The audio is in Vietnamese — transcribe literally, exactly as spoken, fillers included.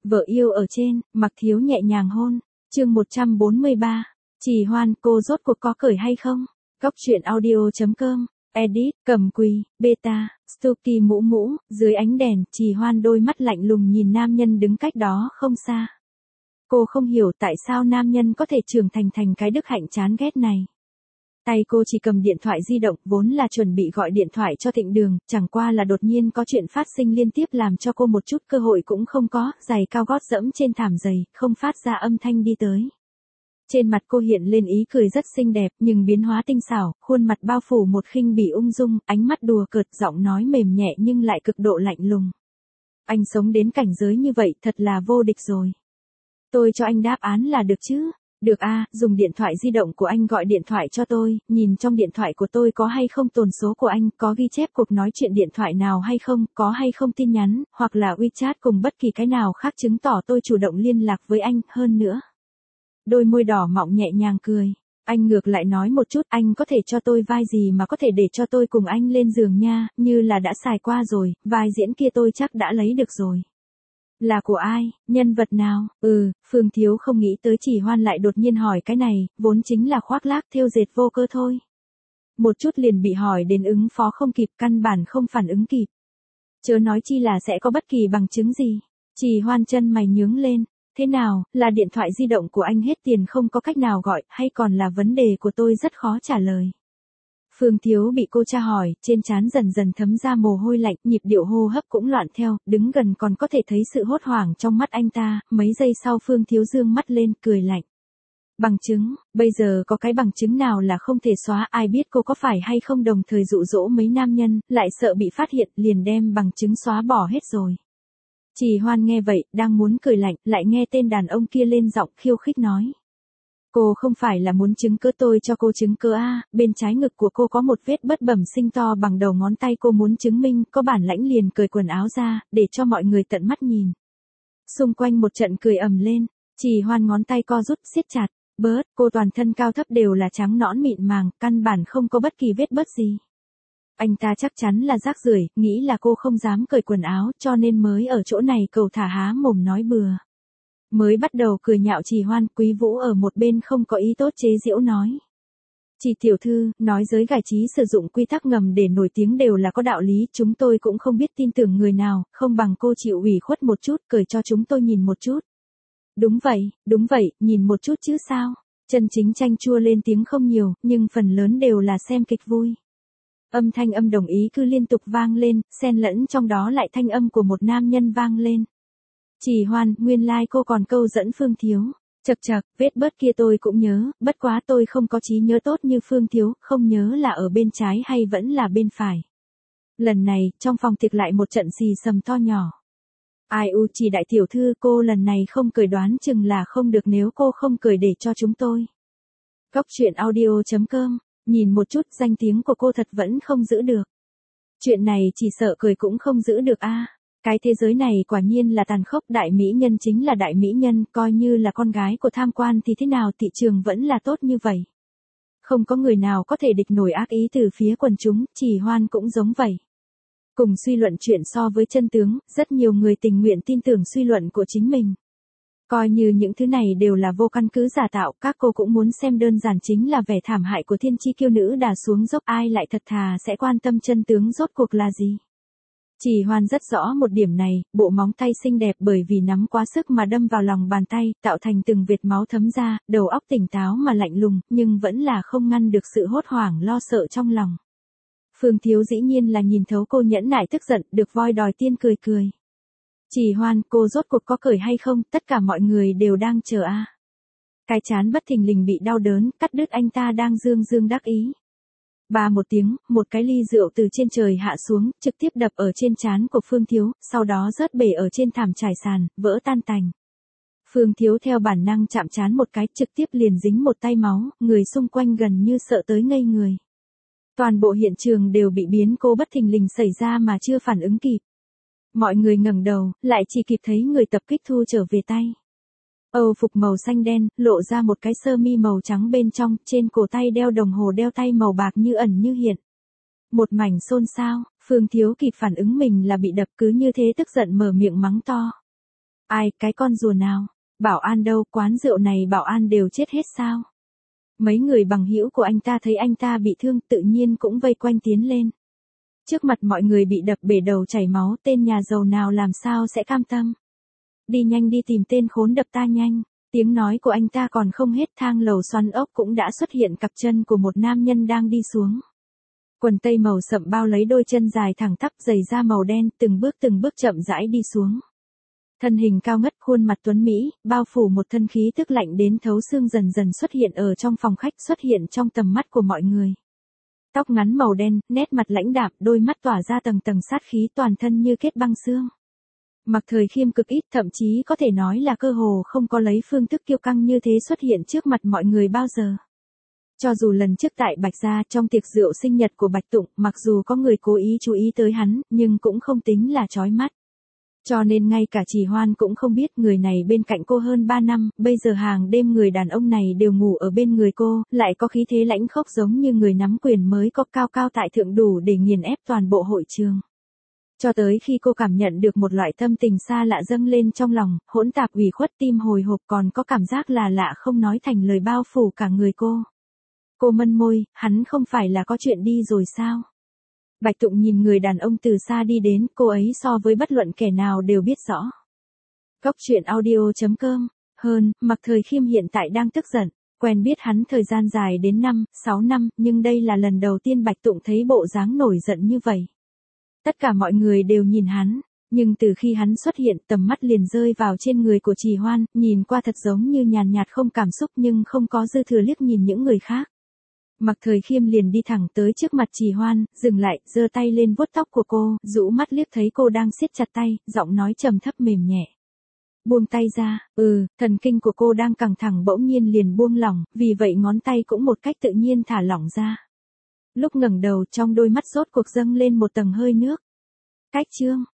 Vợ yêu ở trên, Mặc Thiếu nhẹ nhàng hôn. Chương một trăm bốn mươi ba. Trì Hoan, cô rốt cuộc có cởi hay không? Góc truyện audio chấm com. Edit, Cầm Quỳ, Beta, Stuki Mũ Mũ, dưới ánh đèn, Trì Hoan đôi mắt lạnh lùng nhìn nam nhân đứng cách đó không xa. Cô không hiểu tại sao nam nhân có thể trưởng thành thành cái đức hạnh chán ghét này. Tay cô chỉ cầm điện thoại di động, vốn là chuẩn bị gọi điện thoại cho Thịnh Đường, chẳng qua là đột nhiên có chuyện phát sinh liên tiếp làm cho cô một chút cơ hội cũng không có, giày cao gót dẫm trên thảm dày, không phát ra âm thanh đi tới. Trên mặt cô hiện lên ý cười rất xinh đẹp, nhưng biến hóa tinh xảo, khuôn mặt bao phủ một khinh bỉ ung dung, ánh mắt đùa cợt, giọng nói mềm nhẹ nhưng lại cực độ lạnh lùng. Anh sống đến cảnh giới như vậy, thật là vô địch rồi. Tôi cho anh đáp án là được chứ? Được a, dùng điện thoại di động của anh gọi điện thoại cho tôi, nhìn trong điện thoại của tôi có hay không tồn số của anh, có ghi chép cuộc nói chuyện điện thoại nào hay không, có hay không tin nhắn, hoặc là WeChat cùng bất kỳ cái nào khác chứng tỏ tôi chủ động liên lạc với anh, hơn nữa. Đôi môi đỏ mọng nhẹ nhàng cười. Anh ngược lại nói một chút, anh có thể cho tôi vai gì mà có thể để cho tôi cùng anh lên giường nha, như là đã xài qua rồi, vai diễn kia tôi chắc đã lấy được rồi. Là của ai, nhân vật nào? Ừ, Phương Thiếu không nghĩ tới Trì Hoan lại đột nhiên hỏi cái này, vốn chính là khoác lác thêu dệt vô cơ thôi. Một chút liền bị hỏi đến ứng phó không kịp, căn bản không phản ứng kịp. Chớ nói chi là sẽ có bất kỳ bằng chứng gì. Trì Hoan chân mày nhướng lên. Thế nào, là điện thoại di động của anh hết tiền không có cách nào gọi, hay còn là vấn đề của tôi rất khó trả lời? Phương Thiếu bị cô tra hỏi, trên trán dần dần thấm ra mồ hôi lạnh, nhịp điệu hô hấp cũng loạn theo, đứng gần còn có thể thấy sự hốt hoảng trong mắt anh ta, mấy giây sau Phương Thiếu dương mắt lên, cười lạnh. Bằng chứng, bây giờ có cái bằng chứng nào là không thể xóa, ai biết cô có phải hay không đồng thời dụ dỗ mấy nam nhân, lại sợ bị phát hiện, liền đem bằng chứng xóa bỏ hết rồi. Trì Hoan nghe vậy, đang muốn cười lạnh, lại nghe tên đàn ông kia lên giọng khiêu khích nói. Cô không phải là muốn chứng cứ tôi cho cô chứng cứ a, bên trái ngực của cô có một vết bất bẩm sinh to bằng đầu ngón tay, cô muốn chứng minh, có bản lãnh liền cởi quần áo ra, để cho mọi người tận mắt nhìn. Xung quanh một trận cười ầm lên, Trì Hoan ngón tay co rút, siết chặt, bớt, cô toàn thân cao thấp đều là trắng nõn mịn màng, căn bản không có bất kỳ vết bớt gì. Anh ta chắc chắn là rác rưởi, nghĩ là cô không dám cởi quần áo, cho nên mới ở chỗ này cầu thả há mồm nói bừa. Mới bắt đầu cười nhạo Trì Hoan, Quý Vũ ở một bên không có ý tốt chế giễu nói. Trì tiểu thư, nói giới giải trí sử dụng quy tắc ngầm để nổi tiếng đều là có đạo lý, chúng tôi cũng không biết tin tưởng người nào, không bằng cô chịu ủy khuất một chút, cởi cho chúng tôi nhìn một chút. Đúng vậy, đúng vậy, nhìn một chút chứ sao. Chân chính chanh chua lên tiếng không nhiều, nhưng phần lớn đều là xem kịch vui. Âm thanh âm đồng ý cứ liên tục vang lên, xen lẫn trong đó lại thanh âm của một nam nhân vang lên. Trì Hoan, nguyên lai like cô còn câu dẫn Phương Thiếu. Chậc chậc, vết bớt kia tôi cũng nhớ, bất quá tôi không có trí nhớ tốt như Phương Thiếu, không nhớ là ở bên trái hay vẫn là bên phải. Lần này, trong phòng tiệc lại một trận xì xầm to nhỏ. Ai u Trì đại tiểu thư, cô lần này không cười đoán chừng là không được, nếu cô không cười để cho chúng tôi. Góc truyện audio chấm com. Nhìn một chút, danh tiếng của cô thật vẫn không giữ được. Chuyện này chỉ sợ cười cũng không giữ được a. À. Cái thế giới này quả nhiên là tàn khốc, đại mỹ nhân chính là đại mỹ nhân, coi như là con gái của tham quan thì thế nào, thị trường vẫn là tốt như vậy. Không có người nào có thể địch nổi ác ý từ phía quần chúng, Trì Hoan cũng giống vậy. Cùng suy luận chuyện so với chân tướng, rất nhiều người tình nguyện tin tưởng suy luận của chính mình. Coi như những thứ này đều là vô căn cứ giả tạo, các cô cũng muốn xem, đơn giản chính là vẻ thảm hại của thiên chi kiêu nữ đà xuống dốc, ai lại thật thà sẽ quan tâm chân tướng rốt cuộc là gì. Trì Hoan rất rõ một điểm này, bộ móng tay xinh đẹp bởi vì nắm quá sức mà đâm vào lòng bàn tay, tạo thành từng vệt máu thấm ra, đầu óc tỉnh táo mà lạnh lùng, nhưng vẫn là không ngăn được sự hốt hoảng lo sợ trong lòng. Phương Thiếu dĩ nhiên là nhìn thấu cô nhẫn nại tức giận, được voi đòi tiên cười cười. Trì Hoan, cô rốt cuộc có cởi hay không, tất cả mọi người đều đang chờ a. À. Cái chán bất thình lình bị đau đớn, cắt đứt anh ta đang dương dương đắc ý. Ba một tiếng, một cái ly rượu từ trên trời hạ xuống, trực tiếp đập ở trên trán của Phương Thiếu, sau đó rớt bể ở trên thảm trải sàn, vỡ tan tành. Phương Thiếu theo bản năng chạm trán một cái, trực tiếp liền dính một tay máu, người xung quanh gần như sợ tới ngây người. Toàn bộ hiện trường đều bị biến cố bất thình lình xảy ra mà chưa phản ứng kịp. Mọi người ngẩng đầu, lại chỉ kịp thấy người tập kích thu trở về tay. Âu phục màu xanh đen, lộ ra một cái sơ mi màu trắng bên trong, trên cổ tay đeo đồng hồ đeo tay màu bạc như ẩn như hiện. Một mảnh xôn xao, Phương Thiếu kịp phản ứng mình là bị đập, cứ như thế tức giận mở miệng mắng to. Ai, cái con rùa nào? Bảo an đâu, quán rượu này bảo an đều chết hết sao? Mấy người bằng hữu của anh ta thấy anh ta bị thương tự nhiên cũng vây quanh tiến lên. Trước mặt mọi người bị đập bể đầu chảy máu, tên nhà giàu nào làm sao sẽ cam tâm. Đi nhanh đi tìm tên khốn đập ta nhanh. Tiếng nói của anh ta còn không hết, thang lầu xoắn ốc cũng đã xuất hiện cặp chân của một nam nhân đang đi xuống. Quần tây màu sậm bao lấy đôi chân dài thẳng tắp, giày da màu đen, từng bước từng bước chậm rãi đi xuống. Thân hình cao ngất, khuôn mặt tuấn mỹ, bao phủ một thân khí tức lạnh đến thấu xương dần dần xuất hiện ở trong phòng khách, xuất hiện trong tầm mắt của mọi người. Tóc ngắn màu đen, nét mặt lãnh đạm, đôi mắt tỏa ra tầng tầng sát khí, toàn thân như kết băng xương. Mặc Thời Khiêm cực ít, thậm chí có thể nói là cơ hồ không có lấy phương thức kiêu căng như thế xuất hiện trước mặt mọi người bao giờ. Cho dù lần trước tại Bạch Gia trong tiệc rượu sinh nhật của Bạch Tụng, mặc dù có người cố ý chú ý tới hắn, nhưng cũng không tính là chói mắt. Cho nên ngay cả Trì Hoan cũng không biết người này bên cạnh cô hơn ba năm, bây giờ hàng đêm người đàn ông này đều ngủ ở bên người cô, lại có khí thế lãnh khốc giống như người nắm quyền mới có, cao cao tại thượng đủ để nghiền ép toàn bộ hội trường. Cho tới khi cô cảm nhận được một loại tâm tình xa lạ dâng lên trong lòng, hỗn tạp ủy khuất, tim hồi hộp, còn có cảm giác là lạ không nói thành lời bao phủ cả người cô. Cô mân môi, hắn không phải là có chuyện đi rồi sao? Bạch Tụng nhìn người đàn ông từ xa đi đến, cô ấy so với bất luận kẻ nào đều biết rõ. Cốc truyện audio chấm com. Hơn, Mặc Thời Khiêm hiện tại đang tức giận, quen biết hắn thời gian dài đến năm, sáu năm, nhưng đây là lần đầu tiên Bạch Tụng thấy bộ dáng nổi giận như vậy. Tất cả mọi người đều nhìn hắn, nhưng từ khi hắn xuất hiện, tầm mắt liền rơi vào trên người của Trì Hoan, nhìn qua thật giống như nhàn nhạt không cảm xúc nhưng không có dư thừa liếc nhìn những người khác. Mặc Thời Khiêm liền đi thẳng tới trước mặt Trì Hoan, dừng lại, giơ tay lên vuốt tóc của cô, rũ mắt liếc thấy cô đang siết chặt tay, giọng nói trầm thấp mềm nhẹ. Buông tay ra, ừ, thần kinh của cô đang căng thẳng bỗng nhiên liền buông lỏng, vì vậy ngón tay cũng một cách tự nhiên thả lỏng ra. Lúc ngẩng đầu trong đôi mắt rốt cuộc dâng lên một tầng hơi nước. Cách chương.